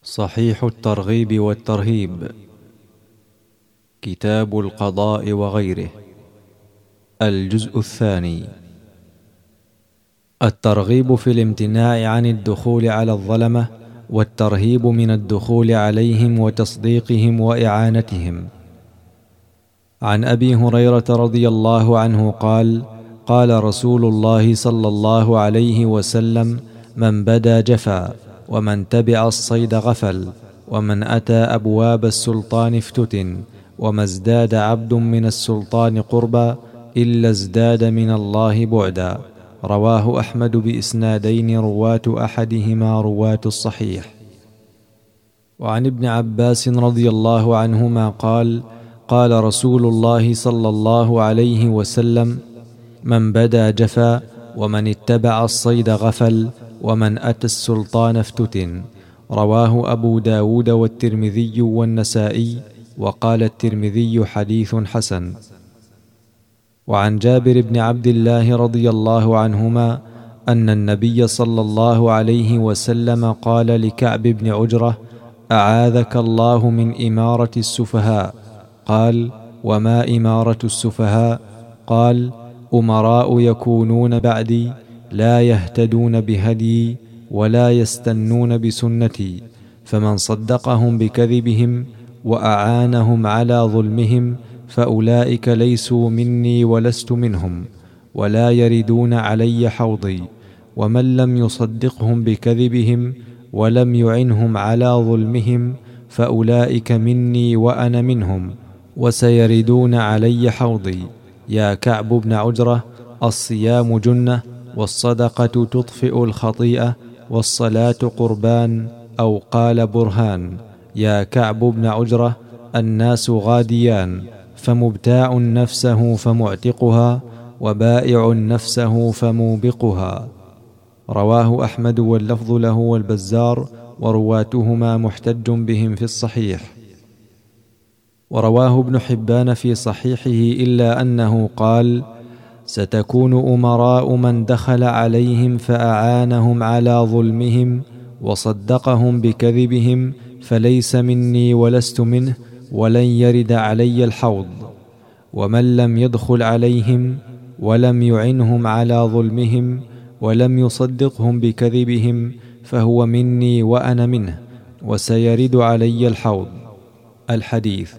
صحيح الترغيب والترهيب، كتاب القضاء وغيره، الجزء الثاني. الترغيب في الامتناع عن الدخول على الظلمة، والترهيب من الدخول عليهم وتصديقهم وإعانتهم. عن أبي هريرة رضي الله عنه قال: قال رسول الله صلى الله عليه وسلم: من بدا جفا، ومن تبع الصيد غفل، ومن أتى أبواب السلطان افتتن، وما ازداد عبد من السلطان قربا إلا ازداد من الله بعدا. رواه أحمد بإسنادين، رواة أحدهما رواة الصحيح. وعن ابن عباس رضي الله عنهما قال: قال رسول الله صلى الله عليه وسلم: من بدا جفا، ومن اتبع الصيد غفل، ومن أتى السلطان افتتن. رواه أبو داود والترمذي والنسائي، وقال الترمذي: حديث حسن. وعن جابر بن عبد الله رضي الله عنهما أن النبي صلى الله عليه وسلم قال لكعب بن عجرة: أعاذك الله من إمارة السفهاء. قال: وما إمارة السفهاء؟ قال: أمراء يكونون بعدي لا يهتدون بهدي ولا يستنون بسنتي، فمن صدقهم بكذبهم وأعانهم على ظلمهم فأولئك ليسوا مني ولست منهم، ولا يردون علي حوضي. ومن لم يصدقهم بكذبهم ولم يعنهم على ظلمهم فأولئك مني وأنا منهم، وسيردون علي حوضي. يا كعب بن عجرة، الصيام جنة، والصدقة تطفئ الخطيئة، والصلاة قربان، أو قال برهان. يا كعب بن عجرة، الناس غاديان، فمبتاع نفسه فمعتقها، وبائع نفسه فموبقها. رواه أحمد واللفظ له والبزار، ورواتهما محتج بهم في الصحيح. ورواه ابن حبان في صحيحه إلا أنه قال: ستكون أمراء من دخل عليهم فأعانهم على ظلمهم وصدقهم بكذبهم فليس مني ولست منه، ولن يرد علي الحوض. ومن لم يدخل عليهم ولم يعنهم على ظلمهم ولم يصدقهم بكذبهم فهو مني وأنا منه، وسيرد علي الحوض. الحديث.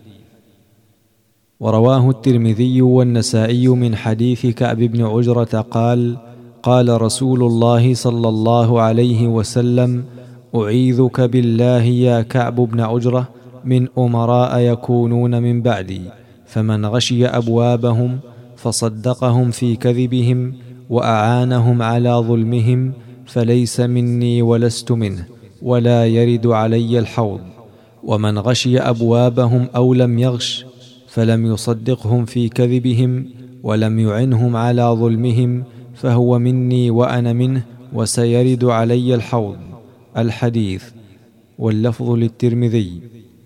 ورواه الترمذي والنسائي من حديث كعب بن عجرة قال: قال رسول الله صلى الله عليه وسلم: أعيذك بالله يا كعب بن عجرة من أمراء يكونون من بعدي، فمن غشي أبوابهم فصدقهم في كذبهم وأعانهم على ظلمهم فليس مني ولست منه، ولا يرد علي الحوض. ومن غشي أبوابهم أو لم يغش فلم يصدقهم في كذبهم ولم يعنهم على ظلمهم فهو مني وأنا منه، وسيرد علي الحوض. الحديث. واللفظ للترمذي.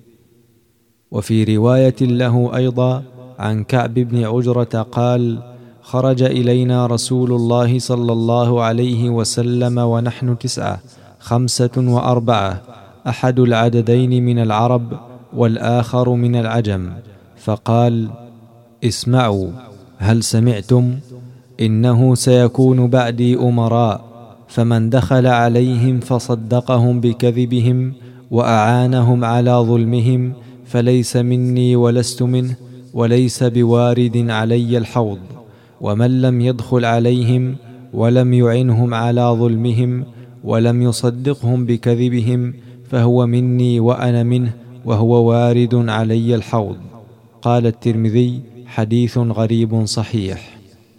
وفي رواية له أيضا عن كعب بن عجرة قال: خرج إلينا رسول الله صلى الله عليه وسلم ونحن 9، 5 و4، أحد العددين من العرب والآخر من العجم، فقال: اسمعوا، هل سمعتم؟ إنه سيكون بعدي أمراء، فمن دخل عليهم فصدقهم بكذبهم وأعانهم على ظلمهم فليس مني ولست منه، وليس بوارد علي الحوض. ومن لم يدخل عليهم ولم يعنهم على ظلمهم ولم يصدقهم بكذبهم فهو مني وأنا منه، وهو وارد علي الحوض. قال الترمذي: حديث غريب صحيح.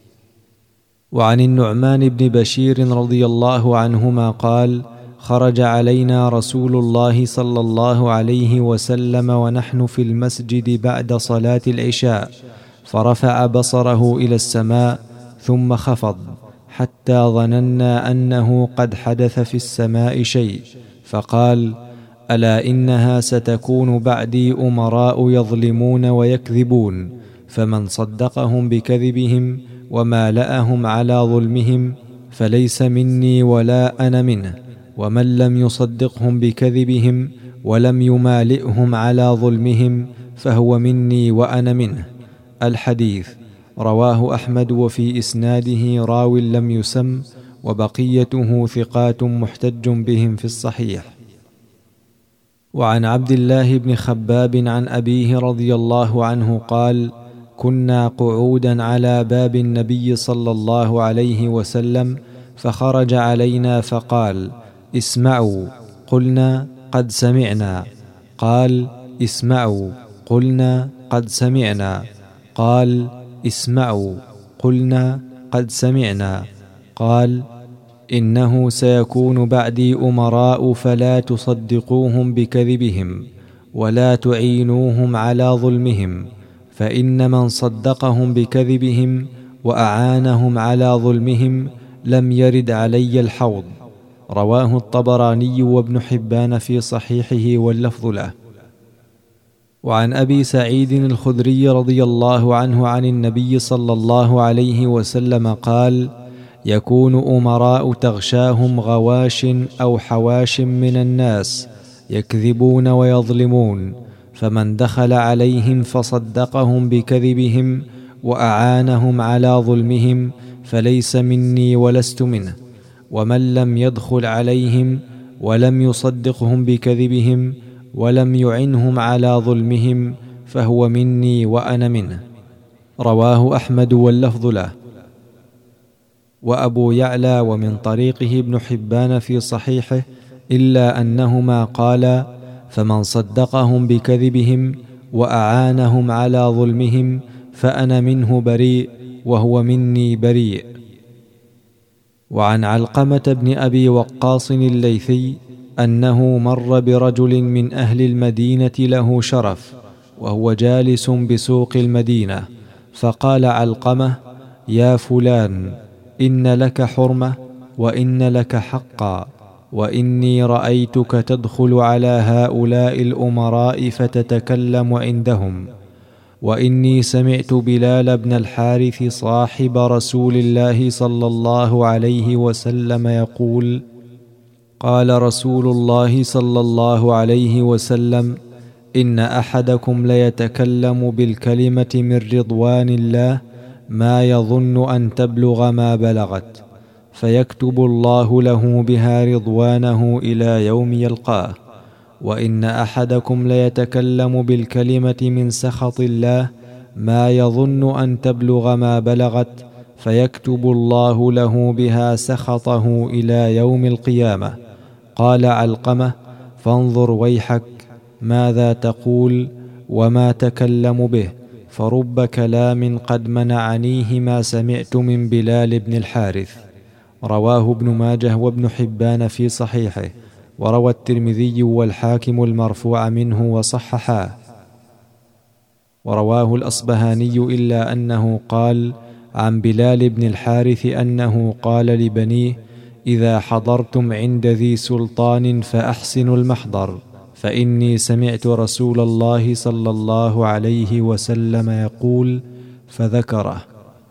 وعن النعمان بن بشير رضي الله عنهما قال: خرج علينا رسول الله صلى الله عليه وسلم ونحن في المسجد بعد صلاة العشاء، فرفع بصره إلى السماء ثم خفض حتى ظننا أنه قد حدث في السماء شيء، فقال: ألا إنها ستكون بعدي أمراء يظلمون ويكذبون، فمن صدقهم بكذبهم ومالأهم على ظلمهم فليس مني ولا أنا منه، ومن لم يصدقهم بكذبهم ولم يمالئهم على ظلمهم فهو مني وأنا منه. الحديث رواه أحمد، وفي إسناده راو لم يسم، وبقيته ثقات محتج بهم في الصحيح. وعن عبد الله بن خباب عن أبيه رضي الله عنه قال: كنا قعودا على باب النبي صلى الله عليه وسلم، فخرج علينا فقال: اسمعوا. قلنا: قد سمعنا. قال: اسمعوا. قلنا: قد سمعنا. قال: اسمعوا. قلنا: قد سمعنا. قال: إنه سيكون بعدي أمراء، فلا تصدقوهم بكذبهم ولا تعينوهم على ظلمهم، فإن من صدقهم بكذبهم وأعانهم على ظلمهم لم يرد علي الحوض. رواه الطبراني وابن حبان في صحيحه، واللفظ له. وعن أبي سعيد الخدري رضي الله عنه عن النبي صلى الله عليه وسلم قال: يكون أمراء تغشاهم غواش أو حواش من الناس يكذبون ويظلمون، فمن دخل عليهم فصدقهم بكذبهم وأعانهم على ظلمهم فليس مني ولست منه، ومن لم يدخل عليهم ولم يصدقهم بكذبهم ولم يعنهم على ظلمهم فهو مني وأنا منه. رواه أحمد، واللفظ له. وأبو يعلى ومن طريقه ابن حبان في صحيحه، إلا أنهما قالا: فمن صدقهم بكذبهم وأعانهم على ظلمهم فأنا منه بريء وهو مني بريء. وعن علقمة بن أبي وقاص الليثي أنه مر برجل من أهل المدينة له شرف، وهو جالس بسوق المدينة، فقال علقمة: يا فلان، إن لك حرمة وإن لك حقا، وإني رأيتك تدخل على هؤلاء الأمراء فتتكلم عندهم، وإني سمعت بلال بن الحارث صاحب رسول الله صلى الله عليه وسلم يقول: قال رسول الله صلى الله عليه وسلم: إن أحدكم ليتكلم بالكلمة من رضوان الله ما يظن أن تبلغ ما بلغت، فيكتب الله له بها رضوانه إلى يوم يلقاه. وإن أحدكم ليتكلم بالكلمة من سخط الله ما يظن أن تبلغ ما بلغت، فيكتب الله له بها سخطه إلى يوم القيامة. قال علقمة: فانظر ويحك، ماذا تقول وما تكلم به؟ فرب كلام قد منعنيه ما سمعت من بلال بن الحارث. رواه ابن ماجه وابن حبان في صحيحه، وروى الترمذي والحاكم المرفوع منه وصححاه. ورواه الأصبهاني إلا أنه قال عن بلال بن الحارث أنه قال لبنيه: إذا حضرتم عند ذي سلطان فأحسنوا المحضر، فإني سمعت رسول الله صلى الله عليه وسلم يقول، فذكره.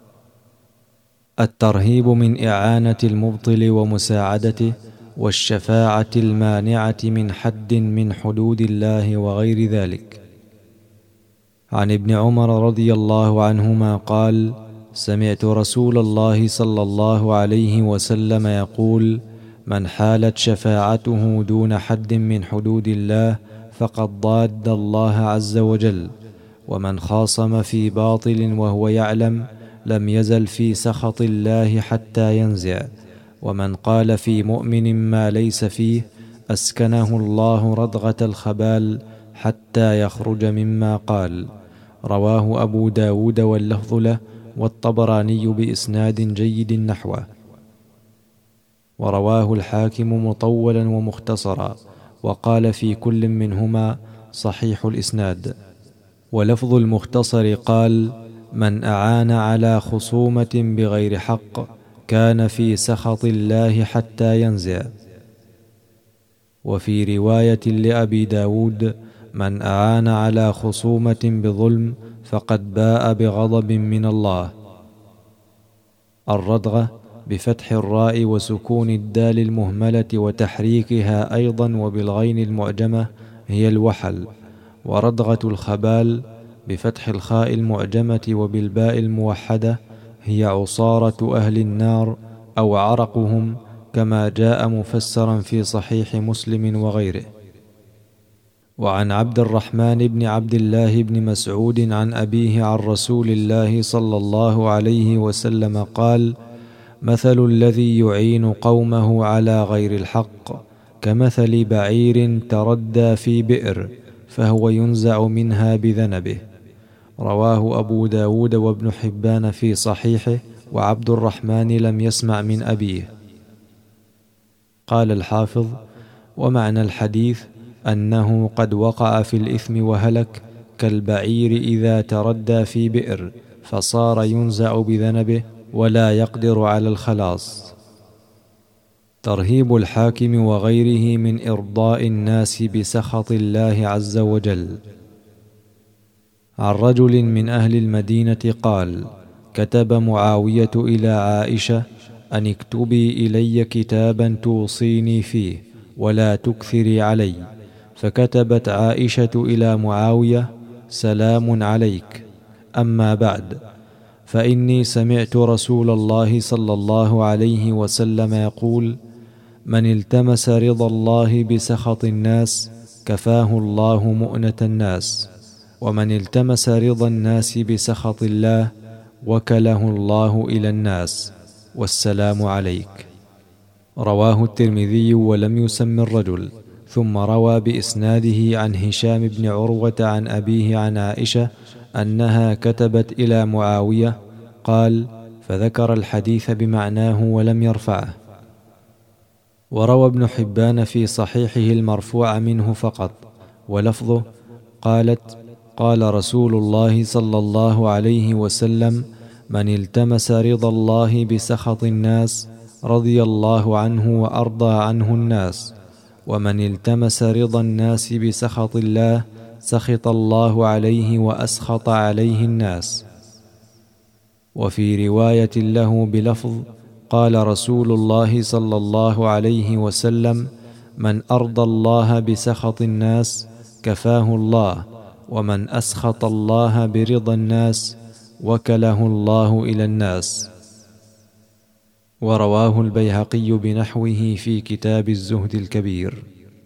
الترهيب من إعانة المبطل ومساعدته، والشفاعة المانعة من حد من حدود الله وغير ذلك. عن ابن عمر رضي الله عنهما قال: سمعت رسول الله صلى الله عليه وسلم يقول: من حالت شفاعته دون حد من حدود الله فقد ضاد الله عز وجل، ومن خاصم في باطل وهو يعلم لم يزل في سخط الله حتى ينزع، ومن قال في مؤمن ما ليس فيه أسكنه الله ردغة الخبال حتى يخرج مما قال. رواه أبو داود واللفظ له، والطبراني بإسناد جيد نحوه. ورواه الحاكم مطولا ومختصرا، وقال في كل منهما صحيح الإسناد. ولفظ المختصر قال: من أعان على خصومة بغير حق كان في سخط الله حتى ينزع. وفي رواية لأبي داود: من أعان على خصومة بظلم فقد باء بغضب من الله. الردغة بفتح الراء وسكون الدال المهملة وتحريكها أيضا، وبالغين المعجمة هي الوحل، وردغة الخبال بفتح الخاء المعجمة وبالباء الموحدة هي عصارة أهل النار أو عرقهم، كما جاء مفسرا في صحيح مسلم وغيره. وعن عبد الرحمن بن عبد الله بن مسعود عن أبيه عن رسول الله صلى الله عليه وسلم قال: مثل الذي يعين قومه على غير الحق كمثل بعير تردى في بئر فهو ينزع منها بذنبه. رواه أبو داود وابن حبان في صحيحه، وعبد الرحمن لم يسمع من أبيه. قال الحافظ: ومعنى الحديث أنه قد وقع في الإثم وهلك، كالبعير إذا تردى في بئر فصار ينزع بذنبه ولا يقدر على الخلاص. ترهيب الحاكم وغيره من إرضاء الناس بسخط الله عز وجل. عن رجل من أهل المدينة قال: كتب معاوية إلى عائشة أن اكتبي إلي كتابا توصيني فيه ولا تكثري علي، فكتبت عائشة إلى معاوية: سلام عليك، أما بعد، فإني سمعت رسول الله صلى الله عليه وسلم يقول: من التمس رضا الله بسخط الناس كفاه الله مؤنة الناس، ومن التمس رضا الناس بسخط الله وكله الله إلى الناس، والسلام عليك. رواه الترمذي ولم يسم الرجل، ثم روى بإسناده عن هشام بن عروة عن أبيه عن عائشة أنها كتبت إلى معاوية، قال: فذكر الحديث بمعناه ولم يرفعه. وروى ابن حبان في صحيحه المرفوع منه فقط، ولفظه: قالت: قال رسول الله صلى الله عليه وسلم: من التمس رضا الله بسخط الناس رضي الله عنه وأرضى عنه الناس، ومن التمس رضا الناس بسخط الله سخط الله عليه وأسخط عليه الناس. وفي رواية له بلفظ: قال رسول الله صلى الله عليه وسلم: من أرضى الله بسخط الناس كفاه الله، ومن أسخط الله برضا الناس وكله الله إلى الناس. ورواه البيهقي بنحوه في كتاب الزهد الكبير.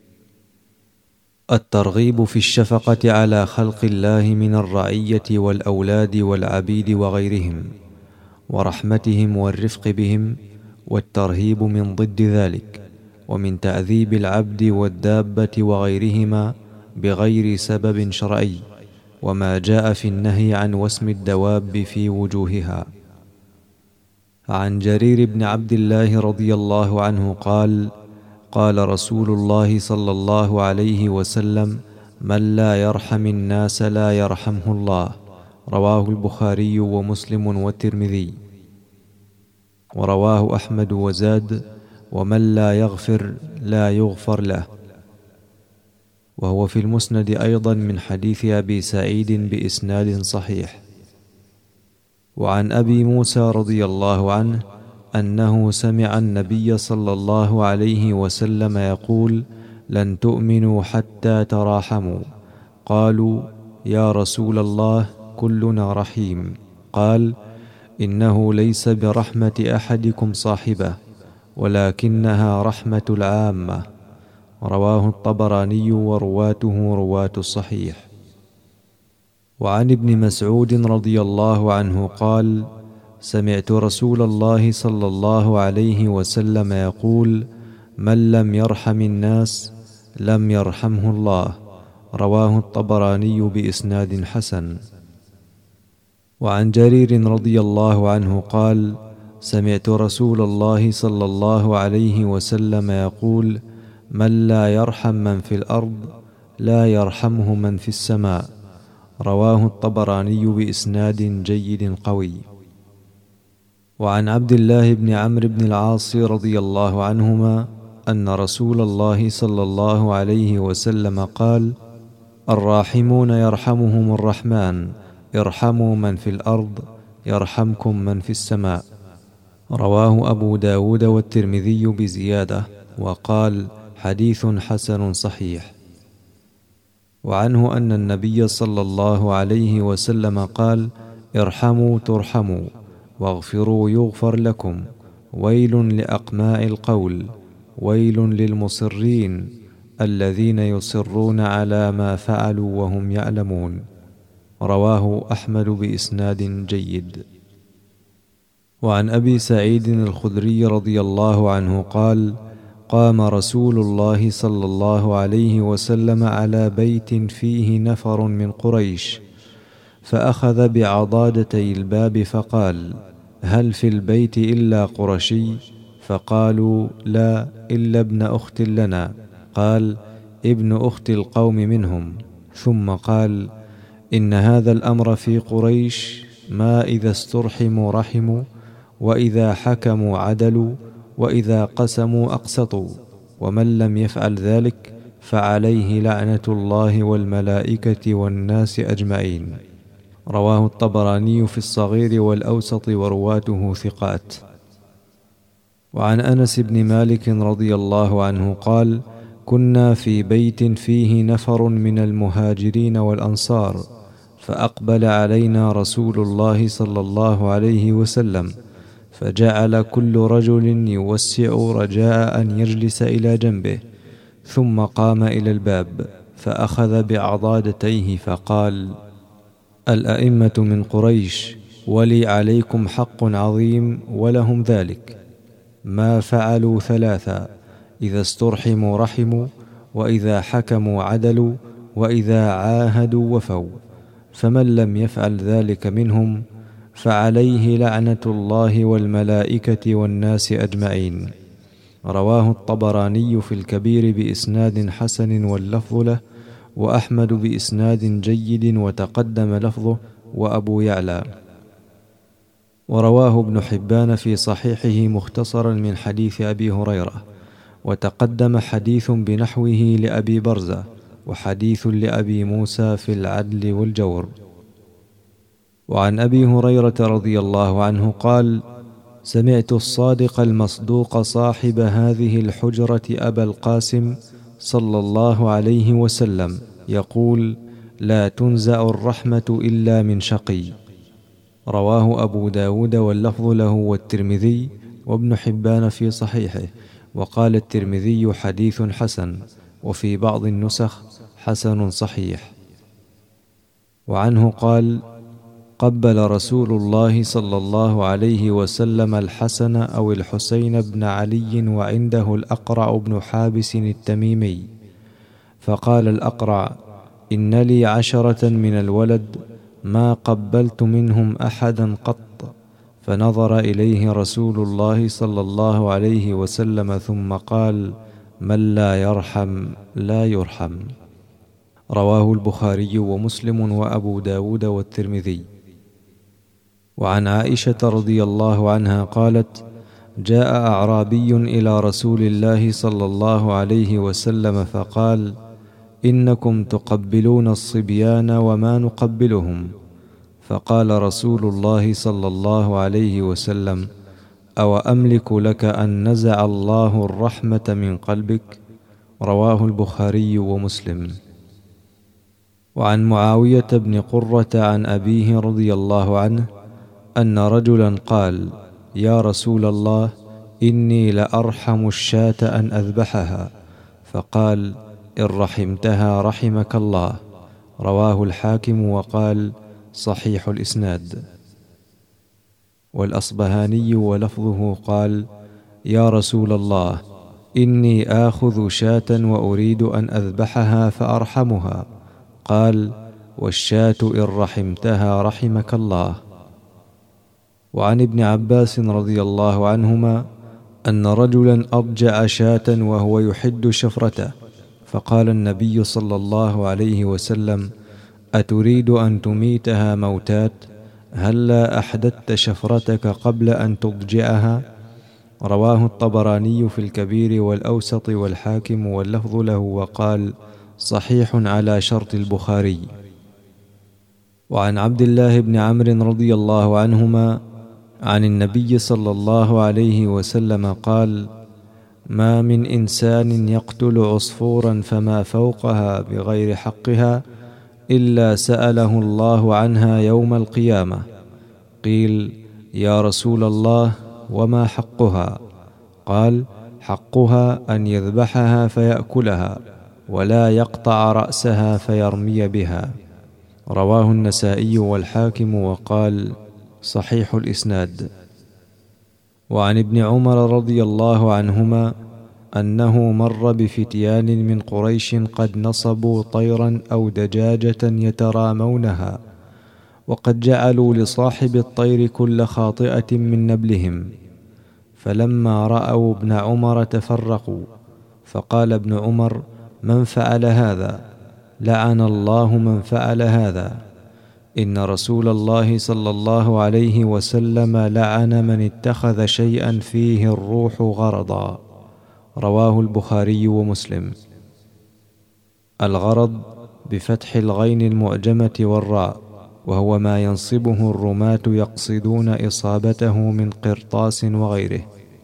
الترغيب في الشفقة على خلق الله من الرعية والأولاد والعبيد وغيرهم، ورحمتهم والرفق بهم، والترهيب من ضد ذلك، ومن تعذيب العبد والدابة وغيرهما بغير سبب شرعي، وما جاء في النهي عن وسم الدواب في وجوهها. عن جرير بن عبد الله رضي الله عنه قال: قال رسول الله صلى الله عليه وسلم: من لا يرحم الناس لا يرحمه الله. رواه البخاري ومسلم والترمذي. ورواه أحمد وزاد: ومن لا يغفر لا يغفر له. وهو في المسند أيضا من حديث أبي سعيد بإسناد صحيح. وعن أبي موسى رضي الله عنه أنه سمع النبي صلى الله عليه وسلم يقول: لن تؤمنوا حتى تراحموا. قالوا: يا رسول الله كلنا رحيم. قال: إنه ليس برحمة أحدكم صاحبه، ولكنها رحمة العامة. رواه الطبراني ورواته رواة الصحيح. وعن ابن مسعود رضي الله عنه قال: سمعت رسول الله صلى الله عليه وسلم يقول: من لم يرحم الناس لم يرحمه الله. رواه الطبراني بإسناد حسن. وعن جرير رضي الله عنه قال: سمعت رسول الله صلى الله عليه وسلم يقول: من لا يرحم من في الأرض لا يرحمه من في السماء. رواه الطبراني بإسناد جيد قوي. وعن عبد الله بن عمرو بن العاص رضي الله عنهما أن رسول الله صلى الله عليه وسلم قال: الراحمون يرحمهم الرحمن، ارحموا من في الأرض يرحمكم من في السماء. رواه أبو داود والترمذي بزيادة، وقال: حديث حسن صحيح. وعنه أن النبي صلى الله عليه وسلم قال: ارحموا ترحموا، واغفروا يغفر لكم، ويل لأقماء القول، ويل للمصرين الذين يصرون على ما فعلوا وهم يعلمون. رواه أحمد بإسناد جيد. وعن أبي سعيد الخدري رضي الله عنه قال: قام رسول الله صلى الله عليه وسلم على بيت فيه نفر من قريش، فأخذ بعضادتي الباب فقال: هل في البيت إلا قرشي؟ فقالوا: لا، إلا ابن أخت لنا. قال: ابن أخت القوم منهم. ثم قال: إن هذا الأمر في قريش ما إذا استرحموا رحموا، وإذا حكموا عدلوا، وإذا قسموا أقسطوا، ومن لم يفعل ذلك فعليه لعنة الله والملائكة والناس أجمعين. رواه الطبراني في الصغير والأوسط ورواته ثقات. وعن أنس بن مالك رضي الله عنه قال: كنا في بيت فيه نفر من المهاجرين والأنصار، فأقبل علينا رسول الله صلى الله عليه وسلم، فجعل كل رجل يوسع رجاء أن يجلس إلى جنبه، ثم قام إلى الباب فأخذ بعضادتيه فقال: الأئمة من قريش، ولي عليكم حق عظيم ولهم ذلك، ما فعلوا ثلاثا: إذا استرحموا رحموا، وإذا حكموا عدلوا، وإذا عاهدوا وفوا، فمن لم يفعل ذلك منهم فعليه لعنة الله والملائكة والناس أجمعين. رواه الطبراني في الكبير بإسناد حسن واللفظ له، وأحمد بإسناد جيد وتقدم لفظه، وأبو يعلى. ورواه ابن حبان في صحيحه مختصرا من حديث أبي هريرة، وتقدم حديث بنحوه لأبي برزة، وحديث لأبي موسى في العدل والجور. وعن أبي هريرة رضي الله عنه قال: سمعت الصادق المصدوق صاحب هذه الحجرة أبا القاسم صلى الله عليه وسلم يقول: لا تنزع الرحمة إلا من شقي. رواه أبو داود واللفظ له والترمذي وابن حبان في صحيحه، وقال الترمذي حديث حسن، وفي بعض النسخ حسن صحيح. وعنه قال: قبل رسول الله صلى الله عليه وسلم الحسن أو الحسين بن علي وعنده الأقرع بن حابس التميمي، فقال الأقرع: إن لي 10 من الولد ما قبلت منهم أحدا قط. فنظر إليه رسول الله صلى الله عليه وسلم ثم قال: من لا يرحم لا يرحم. رواه البخاري ومسلم وأبو داود والترمذي. وعن عائشة رضي الله عنها قالت: جاء أعرابي إلى رسول الله صلى الله عليه وسلم فقال: إنكم تقبلون الصبيان وما نقبلهم. فقال رسول الله صلى الله عليه وسلم: أو أملك لك أن نزع الله الرحمة من قلبك؟ رواه البخاري ومسلم. وعن معاوية بن قرة عن أبيه رضي الله عنه أن رجلا قال: يا رسول الله، إني لأرحم الشاة أن أذبحها. فقال: إن رحمتها رحمك الله. رواه الحاكم وقال: صحيح الإسناد. والأصبهاني ولفظه قال: يا رسول الله، إني آخذ شاة وأريد أن أذبحها فأرحمها. قال: والشاة إن رحمتها رحمك الله. وعن ابن عباس رضي الله عنهما أن رجلا أضجع شاة وهو يحد شفرته، فقال النبي صلى الله عليه وسلم: أتريد أن تميتها موتات؟ هلا أحدثت شفرتك قبل أن تضجعها؟ رواه الطبراني في الكبير والأوسط والحاكم واللفظ له، وقال: صحيح على شرط البخاري. وعن عبد الله بن عمرو رضي الله عنهما عن النبي صلى الله عليه وسلم قال: ما من إنسان يقتل عصفورا فما فوقها بغير حقها إلا سأله الله عنها يوم القيامة. قيل: يا رسول الله، وما حقها؟ قال: حقها أن يذبحها فيأكلها، ولا يقطع رأسها فيرمي بها. رواه النسائي والحاكم وقال: صحيح الإسناد. وعن ابن عمر رضي الله عنهما أنه مر بفتيان من قريش قد نصبوا طيرا أو دجاجة يترامونها، وقد جعلوا لصاحب الطير كل خاطئة من نبلهم، فلما رأوا ابن عمر تفرقوا، فقال ابن عمر: من فعل هذا؟ لعن الله من فعل هذا. إن رسول الله صلى الله عليه وسلم لعن من اتخذ شيئا فيه الروح غرضا. رواه البخاري ومسلم. الغرض بفتح الغين المعجمة والراء، وهو ما ينصبه الرماة يقصدون إصابته من قرطاس وغيره.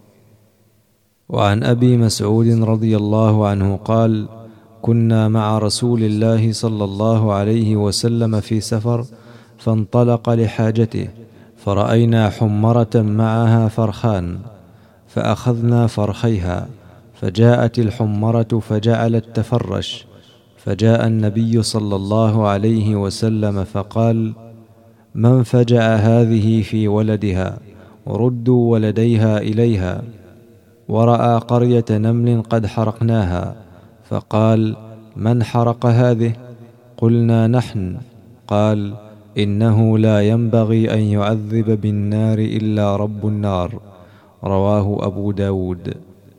وعن أبي مسعود رضي الله عنه قال: كنا مع رسول الله صلى الله عليه وسلم في سفر، فانطلق لحاجته، فرأينا حمرة معها فرخان، فأخذنا فرخيها، فجاءت الحمرة فجعلت تفرش، فجاء النبي صلى الله عليه وسلم فقال: من فجع هذه في ولدها؟ ردوا ولديها إليها. ورأى قرية نمل قد حرقناها، فقال: من حرق هذه؟ قلنا: نحن. قال: إنه لا ينبغي أن يعذب بالنار إلا رب النار. رواه أبو داود.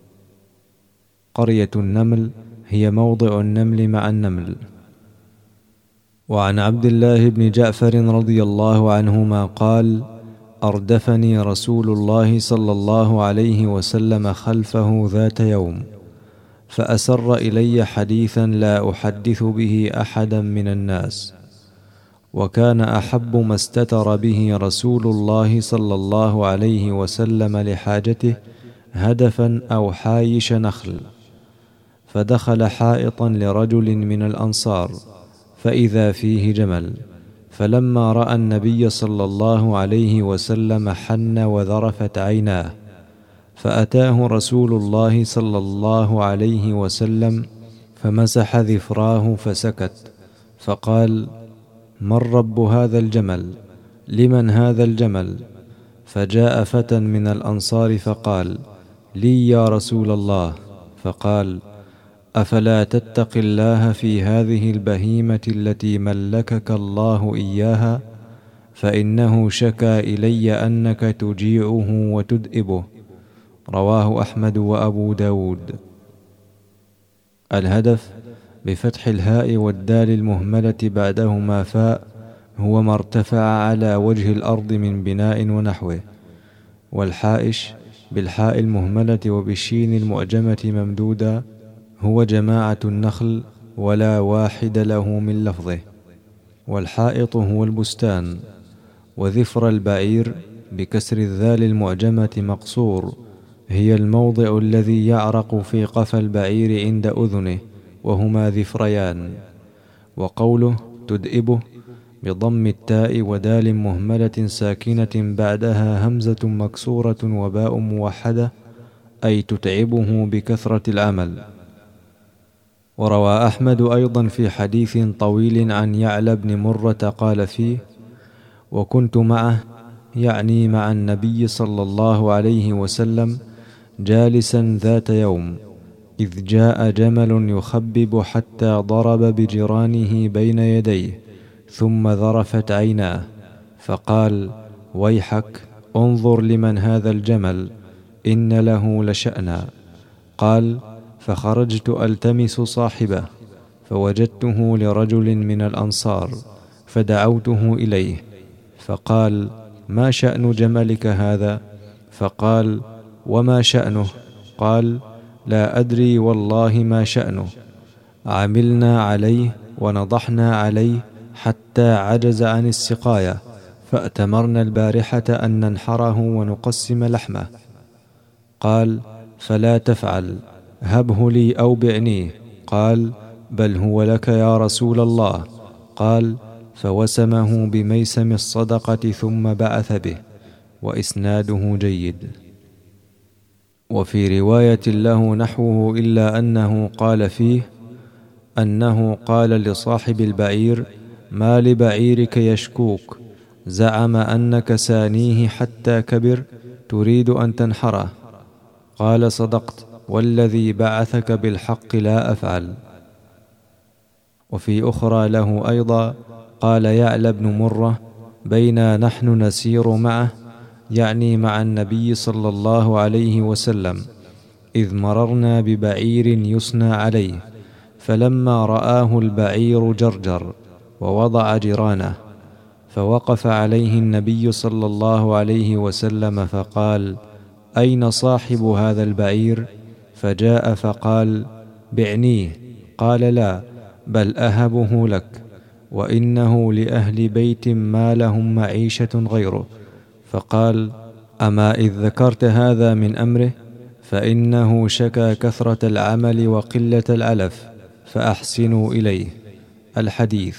قرية النمل هي موضع النمل مع النمل. وعن عبد الله بن جعفر رضي الله عنهما قال: أردفني رسول الله صلى الله عليه وسلم خلفه ذات يوم، فأسر إلي حديثا لا أحدث به أحدا من الناس، وكان أحب ما استتر به رسول الله صلى الله عليه وسلم لحاجته هدفا أو حايش نخل، فدخل حائطا لرجل من الأنصار، فإذا فيه جمل، فلما رأى النبي صلى الله عليه وسلم حن وذرفت عيناه، فأتاه رسول الله صلى الله عليه وسلم فمسح ذفراه فسكت، فقال: من رب هذا الجمل؟ لمن هذا الجمل؟ فجاء فتى من الأنصار فقال: لي يا رسول الله. فقال: أفلا تتق الله في هذه البهيمة التي ملكك الله إياها؟ فإنه شكا إلي أنك تجيعه وتدئبه. رواه أحمد وأبو داود. الهدف بفتح الهاء والدال المهملة بعدهما فاء هو ما ارتفع على وجه الأرض من بناء ونحوه، والحائش بالحاء المهملة وبالشين المعجمة ممدودا هو جماعة النخل ولا واحد له من لفظه، والحائط هو البستان. وذفر البعير بكسر الذال المعجمة مقصور هي الموضع الذي يعرق في قفا البعير عند أذنه، وهما ذفريان. وقوله تدئبه بضم التاء ودال مهملة ساكنة بعدها همزة مكسورة وباء موحدة، أي تتعبه بكثرة العمل. وروى أحمد أيضا في حديث طويل عن يعلى بن مرة قال فيه: وكنت معه، يعني مع النبي صلى الله عليه وسلم، جالسا ذات يوم، إذ جاء جمل يخبب حتى ضرب بجرانه بين يديه، ثم ذرفت عيناه، فقال: ويحك، انظر لمن هذا الجمل، إن له لشأنا. قال: فخرجت ألتمس صاحبه، فوجدته لرجل من الأنصار، فدعوته إليه، فقال: ما شأن جملك هذا؟ فقال: وما شأنه؟ قال: لا أدري والله ما شأنه، عملنا عليه ونضحنا عليه حتى عجز عن السقاية، فأتمرنا البارحة أن ننحره ونقسم لحمه. قال: فلا تفعل، هبه لي أو بعنيه. قال: بل هو لك يا رسول الله. قال: فوسمه بميسم الصدقة ثم بعث به. وإسناده جيد. وفي رواية له نحوه إلا أنه قال فيه أنه قال لصاحب البعير: ما لبعيرك يشكوك؟ زعم أنك سانيه حتى كبر تريد أن تنحره. قال: صدقت، والذي بعثك بالحق لا أفعل. وفي أخرى له أيضا قال يعلى بن مرة: بينا نحن نسير معه، يعني مع النبي صلى الله عليه وسلم، إذ مررنا ببعير يسنى عليه، فلما رآه البعير جرجر ووضع جرانه، فوقف عليه النبي صلى الله عليه وسلم فقال: أين صاحب هذا البعير؟ فجاء فقال: بعنيه. قال: لا، بل أهبه لك، وإنه لأهل بيت ما لهم معيشة غيره. فقال: أما إذ ذكرت هذا من أمره، فإنه شكى كثرة العمل وقلة العلف، فأحسنوا إليه. الحديث.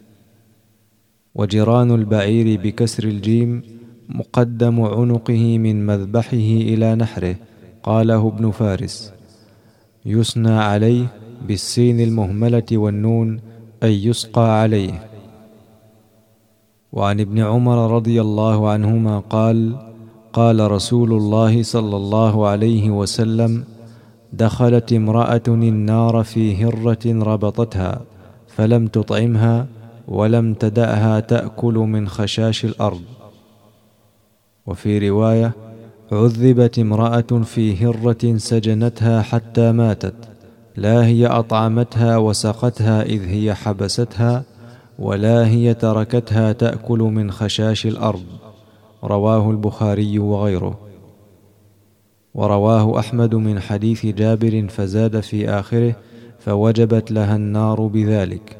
وجران البعير بكسر الجيم مقدم عنقه من مذبحه إلى نحره، قاله ابن فارس. يسنى عليه بالسين المهملة والنون، أي يسقى عليه. وعن ابن عمر رضي الله عنهما قال: قال رسول الله صلى الله عليه وسلم: دخلت امرأة النار في هرة ربطتها، فلم تطعمها ولم تدعها تأكل من خشاش الأرض. وفي رواية: عذبت امرأة في هرة سجنتها حتى ماتت، لا هي أطعمتها وسقتها إذ هي حبستها، ولا هي تركتها تأكل من خشاش الأرض. رواه البخاري وغيره. ورواه أحمد من حديث جابر فزاد في آخره: فوجبت لها النار بذلك.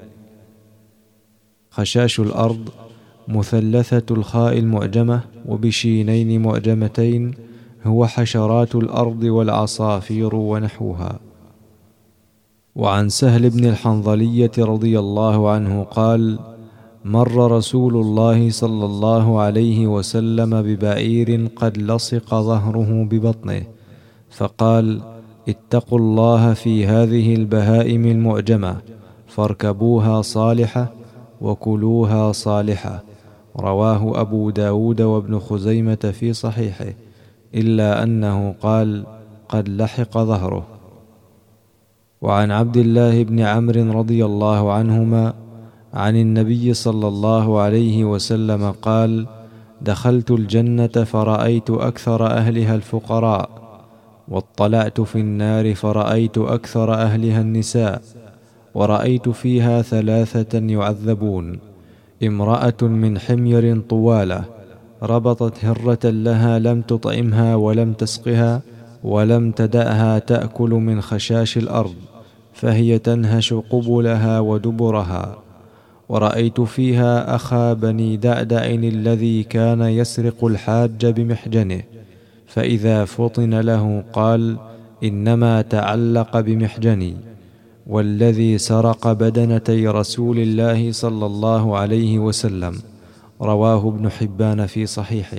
خشاش الأرض مثلثة الخاء المعجمة وبشينين معجمتين، هو حشرات الأرض والعصافير ونحوها. وعن سهل بن الحنظلية رضي الله عنه قال: مر رسول الله صلى الله عليه وسلم ببعير قد لصق ظهره ببطنه، فقال: اتقوا الله في هذه البهائم المعجمة، فاركبوها صالحة وكلوها صالحة. رواه أبو داود وابن خزيمة في صحيحه، إلا أنه قال: قد لحق ظهره. وعن عبد الله بن عمرو رضي الله عنهما عن النبي صلى الله عليه وسلم قال: دخلت الجنة فرأيت أكثر أهلها الفقراء، واطلعت في النار فرأيت أكثر أهلها النساء، ورأيت فيها ثلاثة يعذبون: امرأة من حمير طوالة ربطت هرة لها لم تطعمها ولم تسقها ولم تدعها تأكل من خشاش الأرض، فهي تنهش قبلها ودبرها. ورأيت فيها أخا بني دعدع الذي كان يسرق الحاج بمحجنه، فإذا فطن له قال: إنما تعلق بمحجني. والذي سرق بدنتي رسول الله صلى الله عليه وسلم. رواه ابن حبان في صحيحه.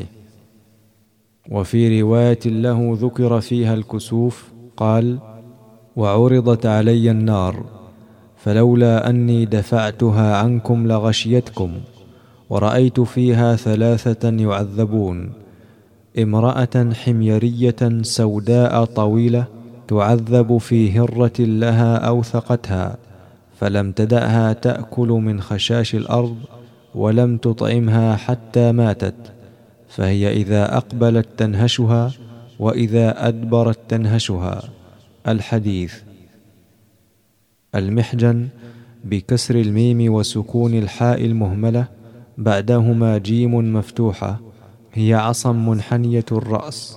وفي رواية له ذكر فيها الكسوف، قال: وعرضت علي النار، فلولا أني دفعتها عنكم لغشيتكم. ورأيت فيها ثلاثة يعذبون: امرأة حميرية سوداء طويلة تعذب في هرة لها أوثقتها، فلم تدعها تأكل من خشاش الأرض ولم تطعمها حتى ماتت، فهي إذا أقبلت تنهشها وإذا أدبرت تنهشها. الحديث. المحجن بكسر الميم وسكون الحاء المهملة بعدهما جيم مفتوحة، هي عصا منحنية الرأس.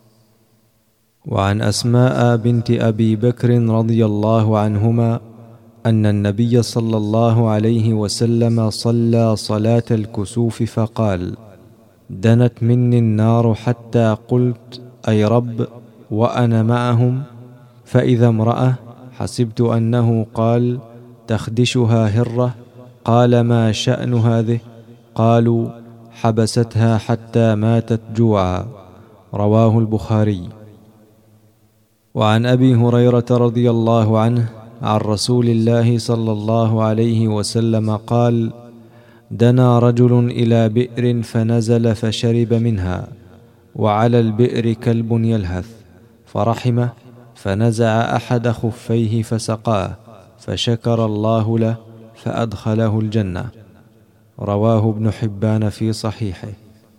وعن أسماء بنت أبي بكر رضي الله عنهما أن النبي صلى الله عليه وسلم صلى صلاة الكسوف فقال: دنت مني النار حتى قلت: أي رب، وأنا معهم، فإذا امرأة حسبت أنه قال تخدشها هرة. قال: ما شأن هذه؟ قالوا: حبستها حتى ماتت جوعا. رواه البخاري. وعن أبي هريرة رضي الله عنه عن رسول الله صلى الله عليه وسلم قال: دنا رجل إلى بئر فنزل فشرب منها، وعلى البئر كلب يلهث، فرحمه، فنزع أحد خفيه فسقاه، فشكر الله له فأدخله الجنة. رواه ابن حبان في صحيحه.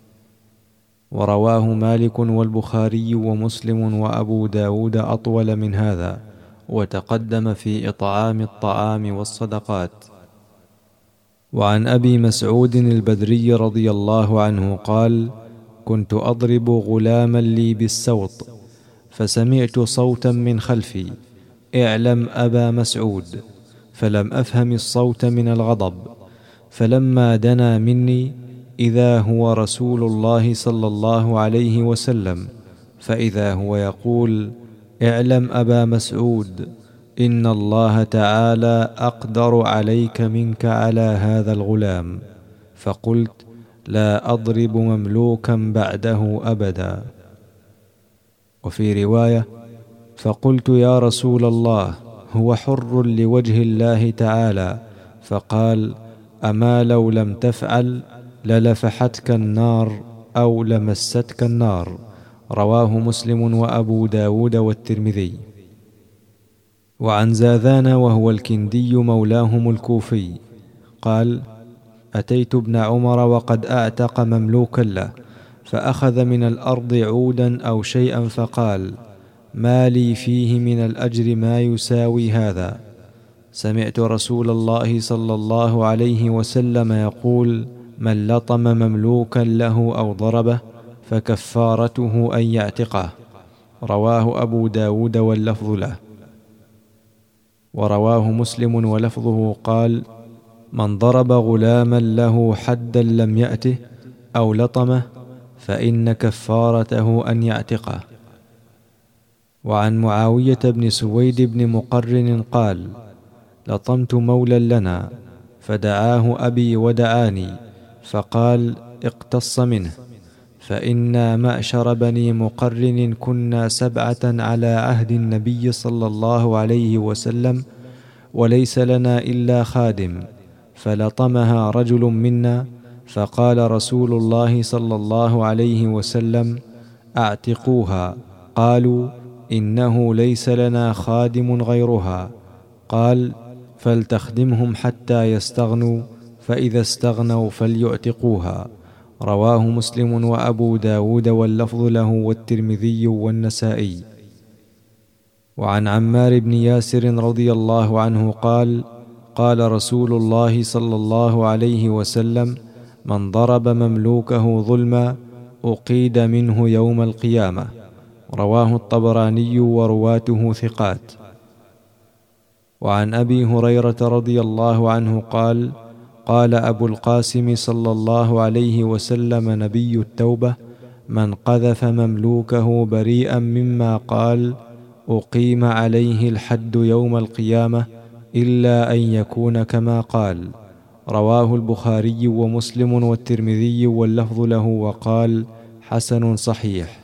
ورواه مالك والبخاري ومسلم وأبو داود أطول من هذا، وتقدم في إطعام الطعام والصدقات. وعن أبي مسعود البدري رضي الله عنه قال: كنت أضرب غلاما لي بالسوط، فسمعت صوتا من خلفي: اعلم أبا مسعود، فلم أفهم الصوت من الغضب، فلما دنا مني إذا هو رسول الله صلى الله عليه وسلم، فإذا هو يقول: اعلم أبا مسعود، إن الله تعالى أقدر عليك منك على هذا الغلام. فقلت: لا أضرب مملوكا بعده أبدا. وفي رواية: فقلت: يا رسول الله، هو حر لوجه الله تعالى. فقال: أما لو لم تفعل للفحتك النار أو لمستك النار. رواه مسلم وأبو داود والترمذي. وعن زاذان وهو الكندي مولاهم الكوفي قال: أتيت ابن عمر وقد أعتق مملوكا له، فأخذ من الأرض عودا أو شيئا، فقال: ما لي فيه من الأجر ما يساوي هذا. سمعت رسول الله صلى الله عليه وسلم يقول: من لطم مملوكا له أو ضربه فكفارته أن يعتقه. رواه أبو داود واللفظ له. ورواه مسلم ولفظه قال: من ضرب غلاما له حدا لم يأته أو لطمه فإن كفارته أن يعتقه. وعن معاوية بن سويد بن مقرن قال: لطمت مولا لنا، فدعاه أبي ودعاني، فقال: اقتص منه، فإنا معشر بني مقرن كنا 7 على عهد النبي صلى الله عليه وسلم، وليس لنا إلا خادم، فلطمها رجل منا، فقال رسول الله صلى الله عليه وسلم: اعتقوها. قالوا: إنه ليس لنا خادم غيرها. قال: فلتخدمهم حتى يستغنوا، فإذا استغنوا فليعتقوها. رواه مسلم وأبو داود واللفظ له والترمذي والنسائي. وعن عمار بن ياسر رضي الله عنه قال: قال رسول الله صلى الله عليه وسلم: من ضرب مملوكه ظلما أقيد منه يوم القيامة. رواه الطبراني ورواته ثقات. وعن أبي هريرة رضي الله عنه قال: قال أبو القاسم صلى الله عليه وسلم نبي التوبة: من قذف مملوكه بريئا مما قال أقيم عليه الحد يوم القيامة إلا أن يكون كما قال. رواه البخاري ومسلم والترمذي واللفظ له، وقال: حسن صحيح.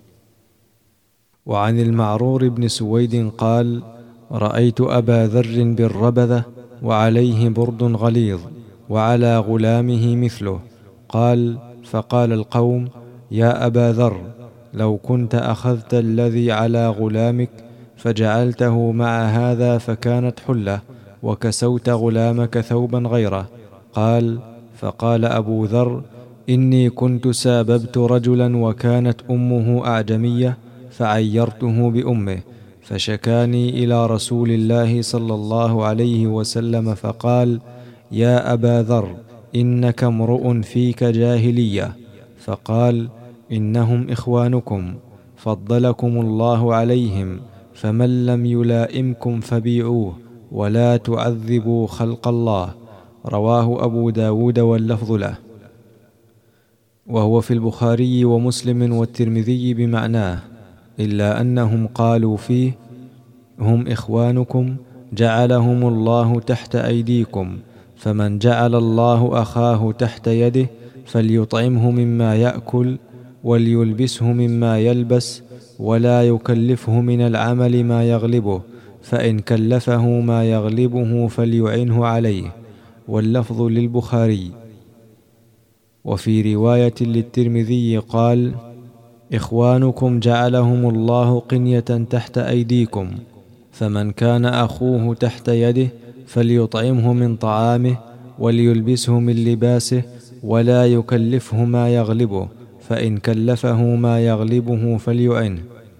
وعن المعرور بن سويد قال: رأيت أبا ذر بالربذة وعليه برد غليظ وعلى غلامه مثله. قال: فقال القوم: يا أبا ذر، لو كنت أخذت الذي على غلامك فجعلته مع هذا فكانت حلة، وكسوت غلامك ثوبا غيره. قال: فقال أبو ذر: إني كنت ساببت رجلا وكانت أمه أعجمية، فعيرته بأمه، فشكاني إلى رسول الله صلى الله عليه وسلم، فقال: يا أبا ذر، إنك امرؤ فيك جاهلية. فقال: إنهم إخوانكم، فضلكم الله عليهم، فمن لم يلائمكم فبيعوه، ولا تعذبوا خلق الله. رواه أبو داود واللفظ له. وهو في البخاري ومسلم والترمذي بمعناه. إلا أنهم قالوا فيه: هم إخوانكم جعلهم الله تحت أيديكم، فمن جعل الله أخاه تحت يده فليطعمه مما يأكل وليلبسه مما يلبس، ولا يكلفه من العمل ما يغلبه، فإن كلفه ما يغلبه فليعنه عليه. واللفظ للبخاري. وفي رواية للترمذي قال: إخوانكم جعلهم الله قنية تحت أيديكم، فمن كان أخوه تحت يده فليطعمه من طعامه وليلبسه من لباسه، ولا يكلفه ما يغلبه، فإن كلفه ما يغلبه فليعنه.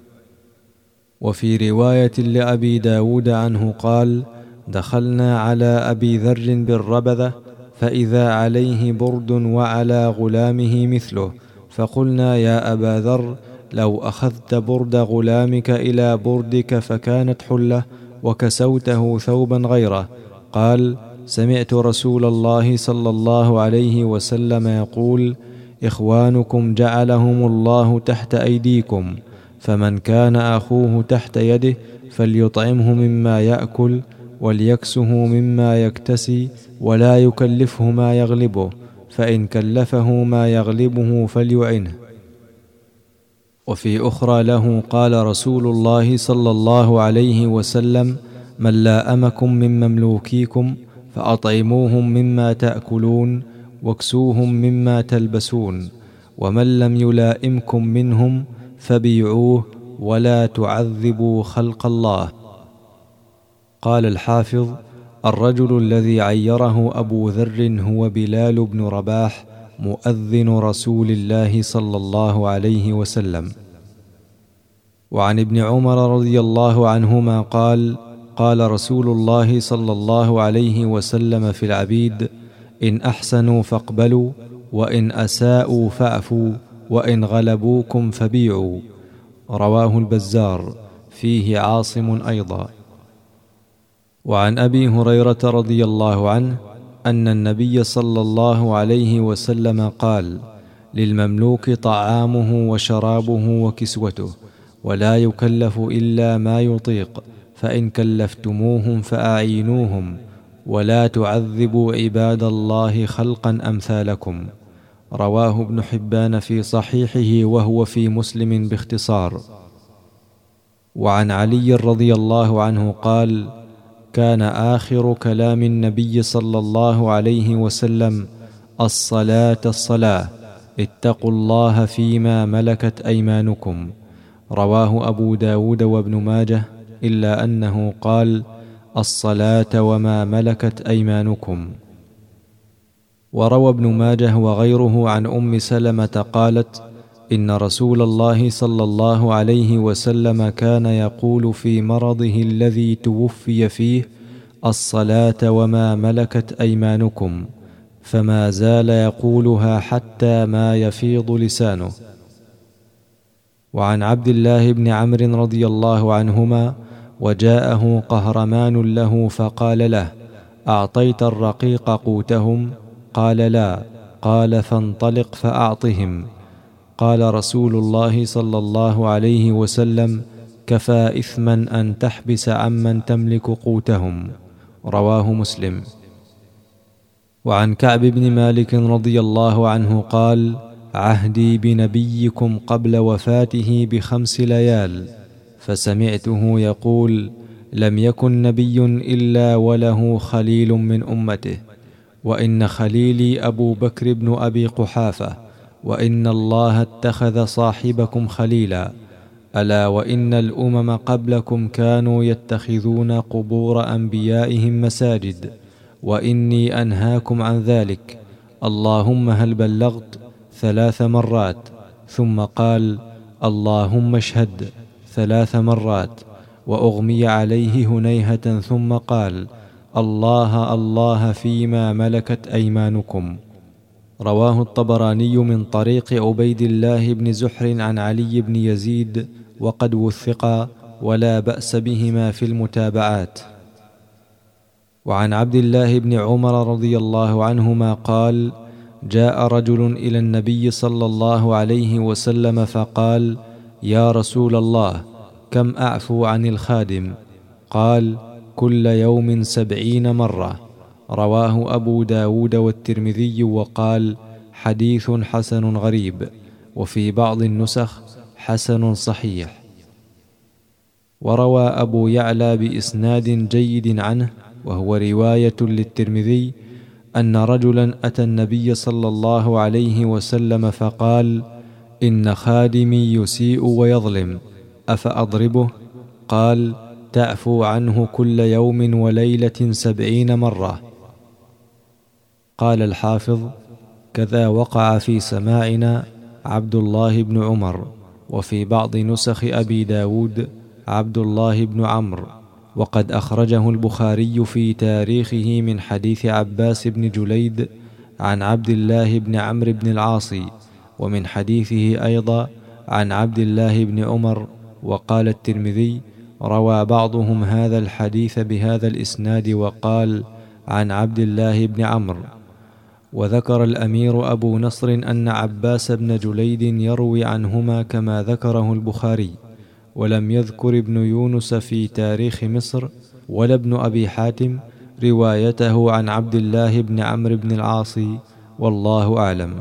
وفي رواية لأبي داود عنه قال: دخلنا على أبي ذر بالربذة فإذا عليه برد وعلى غلامه مثله، فقلنا: يا أبا ذر، لو أخذت برد غلامك إلى بردك فكانت حلة وكسوته ثوبا غيره. قال: سمعت رسول الله صلى الله عليه وسلم يقول: إخوانكم جعلهم الله تحت أيديكم، فمن كان أخوه تحت يده فليطعمه مما يأكل وليكسه مما يكتسي، ولا يكلفه ما يغلبه، فإن كلفه ما يغلبه فليعنه. وفي أخرى له قال رسول الله صلى الله عليه وسلم: من لاءمكم من مملوكيكم فأطعموهم مما تأكلون واكسوهم مما تلبسون، ومن لم يلائمكم منهم فبيعوه ولا تعذبوا خلق الله. قال الحافظ: الرجل الذي عيره أبو ذر هو بلال بن رباح مؤذن رسول الله صلى الله عليه وسلم. وعن ابن عمر رضي الله عنهما قال: قال رسول الله صلى الله عليه وسلم في العبيد: إن أحسنوا فاقبلوا، وإن أساءوا فاعفوا، وإن غلبوكم فبيعوا. رواه البزار. فيه عاصم أيضا. وعن أبي هريرة رضي الله عنه أن النبي صلى الله عليه وسلم قال: للمملوك طعامه وشرابه وكسوته، ولا يكلف إلا ما يطيق، فإن كلفتموهم فأعينوهم، ولا تعذبوا عباد الله خلقا أمثالكم. رواه ابن حبان في صحيحه، وهو في مسلم باختصار. وعن علي رضي الله عنه قال: كان آخر كلام النبي صلى الله عليه وسلم: الصلاة الصلاة، اتقوا الله فيما ملكت أيمانكم. رواه أبو داود وابن ماجه، إلا أنه قال: الصلاة وما ملكت أيمانكم. وروى ابن ماجه وغيره عن أم سلمة قالت: إن رسول الله صلى الله عليه وسلم كان يقول في مرضه الذي توفي فيه: الصلاة وما ملكت أيمانكم، فما زال يقولها حتى ما يفيض لسانه. وعن عبد الله بن عمرو رضي الله عنهما: وجاءه قهرمان له فقال له: أعطيت الرقيق قوتهم؟ قال: لا. قال: فانطلق فأعطهم. قال رسول الله صلى الله عليه وسلم: كفى إثما أن تحبس عمن تملك قوتهم. رواه مسلم. وعن كعب بن مالك رضي الله عنه قال: عهدي بنبيكم قبل وفاته ب5 ليال، فسمعته يقول: لم يكن نبي إلا وله خليل من أمته، وإن خليلي أبو بكر بن أبي قحافة، وإن الله اتخذ صاحبكم خليلا. ألا وإن الأمم قبلكم كانوا يتخذون قبور أنبيائهم مساجد، وإني أنهاكم عن ذلك. اللهم هل بلغت؟ 3 مرات، ثم قال: اللهم اشهد 3 مرات، وأغمي عليه هنيهة، ثم قال: الله الله فيما ملكت أيمانكم. رواه الطبراني من طريق عبيد الله بن زحر عن علي بن يزيد، وقد وثقا، ولا بأس بهما في المتابعات. وعن عبد الله بن عمر رضي الله عنهما قال: جاء رجل إلى النبي صلى الله عليه وسلم فقال: يا رسول الله كم أعفو عن الخادم؟ قال كل يوم 70 مرة. رواه أبو داود والترمذي وقال حديث حسن غريب، وفي بعض النسخ حسن صحيح. وروى أبو يعلى بإسناد جيد عنه، وهو رواية للترمذي، أن رجلا أتى النبي صلى الله عليه وسلم فقال إن خادمي يسيء ويظلم، أفأضربه؟ قال تعفو عنه كل يوم وليلة 70 مرة. قال الحافظ كذا وقع في سماعنا عبد الله بن عمر، وفي بعض نسخ أبي داود عبد الله بن عمرو، وقد أخرجه البخاري في تاريخه من حديث عباس بن جليد عن عبد الله بن عمرو بن العاص، ومن حديثه أيضا عن عبد الله بن عمر. وقال الترمذي روى بعضهم هذا الحديث بهذا الإسناد وقال عن عبد الله بن عمرو. وذكر الأمير أبو نصر أن عباس بن جليد يروي عنهما كما ذكره البخاري، ولم يذكر ابن يونس في تاريخ مصر ولا ابن أبي حاتم روايته عن عبد الله بن عمرو بن العاص، والله أعلم.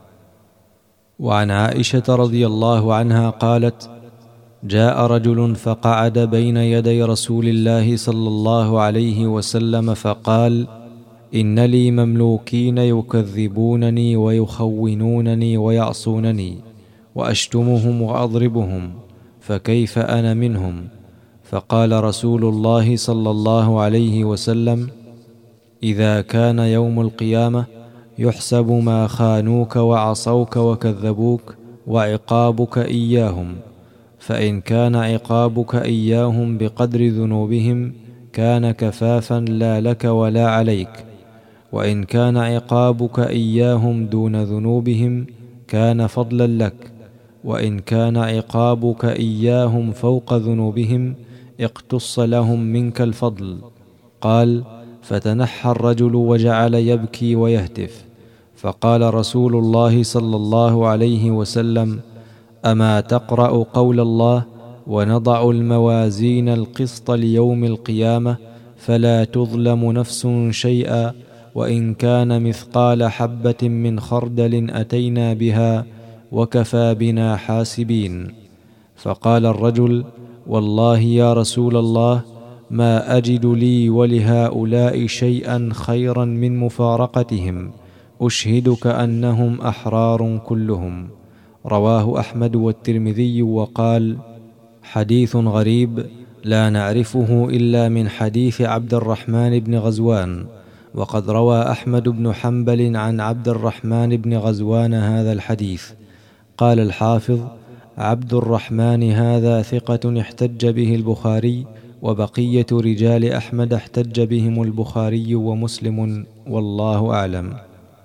وعن عائشة رضي الله عنها قالت جاء رجل فقعد بين يدي رسول الله صلى الله عليه وسلم فقال إن لي مملوكين يكذبونني ويخونونني ويعصونني، وأشتمهم وأضربهم، فكيف أنا منهم؟ فقال رسول الله صلى الله عليه وسلم إذا كان يوم القيامة يحسب ما خانوك وعصوك وكذبوك وعقابك إياهم، فإن كان عقابك إياهم بقدر ذنوبهم كان كفافا لا لك ولا عليك، وإن كان عقابك إياهم دون ذنوبهم كان فضلا لك، وإن كان عقابك إياهم فوق ذنوبهم اقتص لهم منك الفضل. قال فتنحى الرجل وجعل يبكي ويهتف، فقال رسول الله صلى الله عليه وسلم أما تقرأ قول الله ونضع الموازين القسط ليوم القيامة فلا تظلم نفس شيئا وإن كان مثقال حبة من خردل أتينا بها وكفى بنا حاسبين. فقال الرجل والله يا رسول الله ما أجد لي ولهؤلاء شيئا خيرا من مفارقتهم، أشهدك أنهم أحرار كلهم. رواه أحمد والترمذي وقال حديث غريب لا نعرفه إلا من حديث عبد الرحمن بن غزوان. وقد روى أحمد بن حنبل عن عبد الرحمن بن غزوان هذا الحديث. قال الحافظ عبد الرحمن هذا ثقة احتج به البخاري، وبقية رجال أحمد احتج بهم البخاري ومسلم، والله أعلم.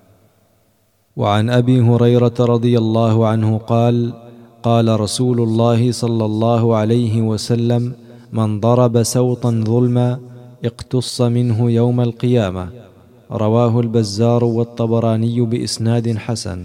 وعن أبي هريرة رضي الله عنه قال قال رسول الله صلى الله عليه وسلم من ضرب سوطا ظلما اقتص منه يوم القيامة. رواه البزار والطبراني بإسناد حسن.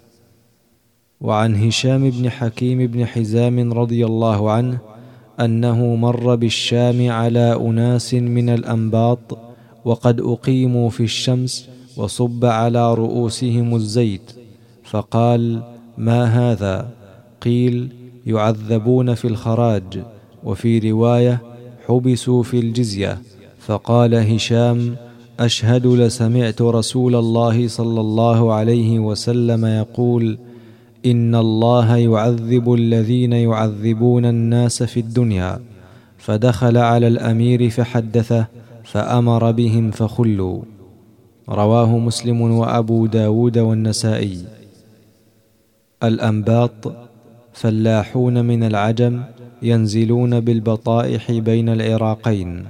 وعن هشام بن حكيم بن حزام رضي الله عنه أنه مر بالشام على أناس من الأنباط وقد أقيموا في الشمس وصب على رؤوسهم الزيت، فقال ما هذا؟ قيل يعذبون في الخراج، وفي رواية حبسوا في الجزية. فقال هشام أشهد لسمعت رسول الله صلى الله عليه وسلم يقول إن الله يعذب الذين يعذبون الناس في الدنيا. فدخل على الأمير فحدثه فأمر بهم فخلوا. رواه مسلم وأبو داود والنسائي. الأنباط فلاحون من العجم ينزلون بالبطائح بين العراقين.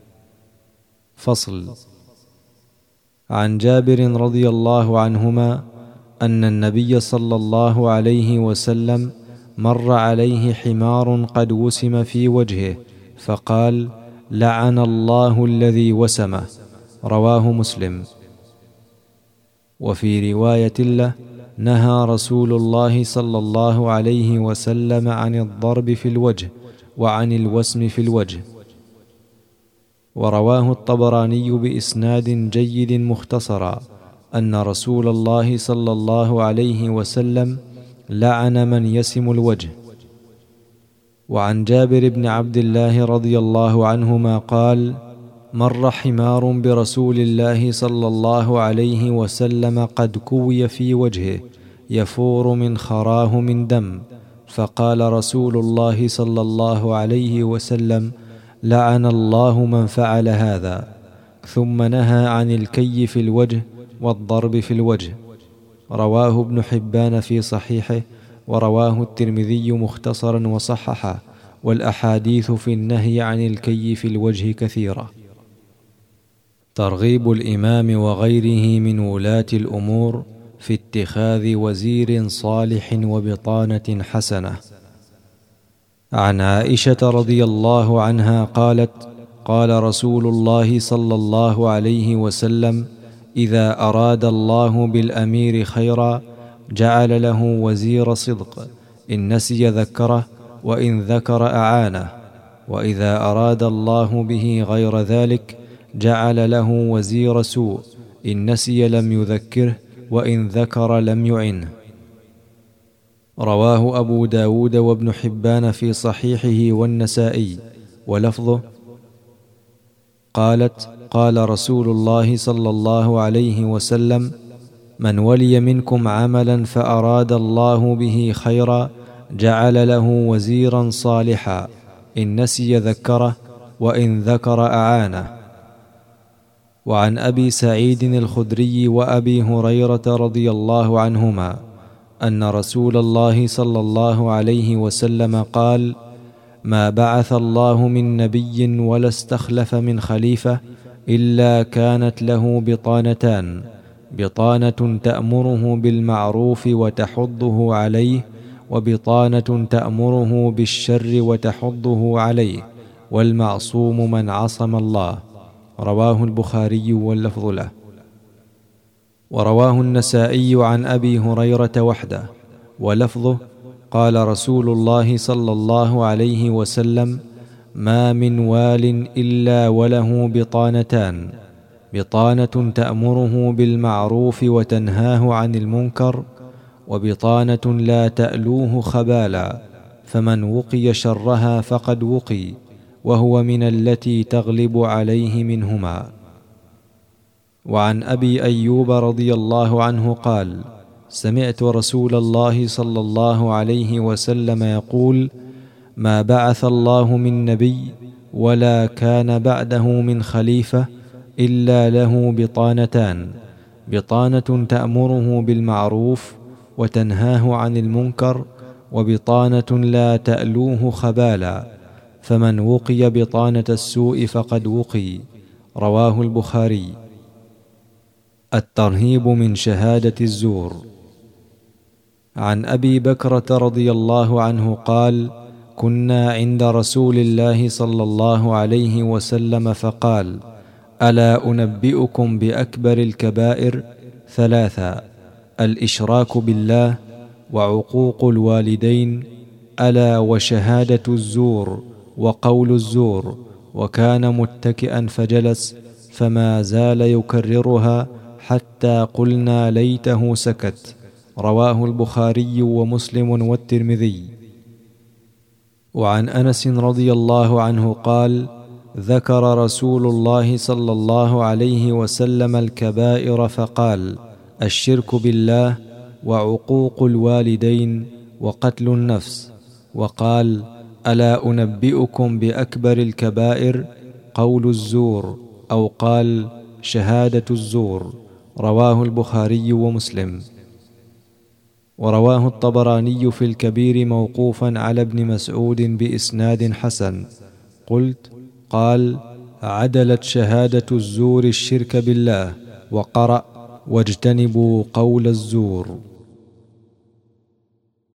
فصل. عن جابر رضي الله عنهما أن النبي صلى الله عليه وسلم مر عليه حمار قد وسم في وجهه فقال لعن الله الذي وسمه. رواه مسلم. وفي رواية له: نهى رسول الله صلى الله عليه وسلم عن الضرب في الوجه وعن الوسم في الوجه. ورواه الطبراني بإسناد جيد مختصرا أن رسول الله صلى الله عليه وسلم لعن من يسم الوجه. وعن جابر بن عبد الله رضي الله عنهما قال: مر حمار برسول الله صلى الله عليه وسلم قد كوي في وجهه يفور من خراه من دم، فقال رسول الله صلى الله عليه وسلم: لعن الله من فعل هذا. ثم نهى عن الكي في الوجه والضرب في الوجه. رواه ابن حبان في صحيحه، ورواه الترمذي مختصرا وصححه، والأحاديث في النهي عن الكي في الوجه كثيرة. ترغيب الإمام وغيره من ولاة الأمور في اتخاذ وزير صالح وبطانة حسنة. عن عائشة رضي الله عنها قالت: قال رسول الله صلى الله عليه وسلم: إذا أراد الله بالأمير خيرا جعل له وزير صدق، إن نسي ذكره وإن ذكر أعانه، وإذا أراد الله به غير ذلك جعل له وزير سوء، إن نسي لم يذكره وإن ذكر لم يعنه. رواه أبو داود وابن حبان في صحيحه والنسائي، ولفظه: قالت: قال رسول الله صلى الله عليه وسلم: من ولي منكم عملا فأراد الله به خيرا جعل له وزيرا صالحا، إن نسي ذكره وإن ذكر أعانه. وعن أبي سعيد الخدري وأبي هريرة رضي الله عنهما أن رسول الله صلى الله عليه وسلم قال: ما بعث الله من نبي ولا استخلف من خليفة إلا كانت له بطانتان: بطانة تأمره بالمعروف وتحضه عليه، وبطانة تأمره بالشر وتحضه عليه، والمعصوم من عصم الله. رواه البخاري واللفظ له. ورواه النسائي عن أبي هريرة وحده، ولفظه: قال رسول الله صلى الله عليه وسلم: ما من وال إلا وله بطانتان: بطانة تأمره بالمعروف وتنهاه عن المنكر، وبطانة لا تألوه خبالا، فمن وقي شرها فقد وقي، وهو من التي تغلب عليه منهما. وعن أبي أيوب رضي الله عنه قال: سمعت رسول الله صلى الله عليه وسلم يقول: ما بعث الله من نبي ولا كان بعده من خليفة إلا له بطانتان: بطانة تأمره بالمعروف وتنهاه عن المنكر، وبطانة لا تألوه خبالا، فمن وقي بطانة السوء فقد وقي. رواه البخاري. الترهيب من شهادة الزور. عن أبي بكرة رضي الله عنه قال: كنا عند رسول الله صلى الله عليه وسلم فقال: ألا أنبئكم بأكبر الكبائر؟ ثلاثا: الإشراك بالله، وعقوق الوالدين، ألا وشهادة الزور، وقول الزور. وكان متكئا فجلس، فما زال يكررها حتى قلنا ليته سكت. رواه البخاري ومسلم والترمذي. وعن أنس رضي الله عنه قال: ذكر رسول الله صلى الله عليه وسلم الكبائر فقال: الشرك بالله، وعقوق الوالدين، وقتل النفس. وقال: ألا أنبئكم بأكبر الكبائر؟ قول الزور، أو قال: شهادة الزور. رواه البخاري ومسلم. ورواه الطبراني في الكبير موقوفا على ابن مسعود بإسناد حسن. قلت: قال: عدلت شهادة الزور الشرك بالله. وقرأ: واجتنبوا قول الزور.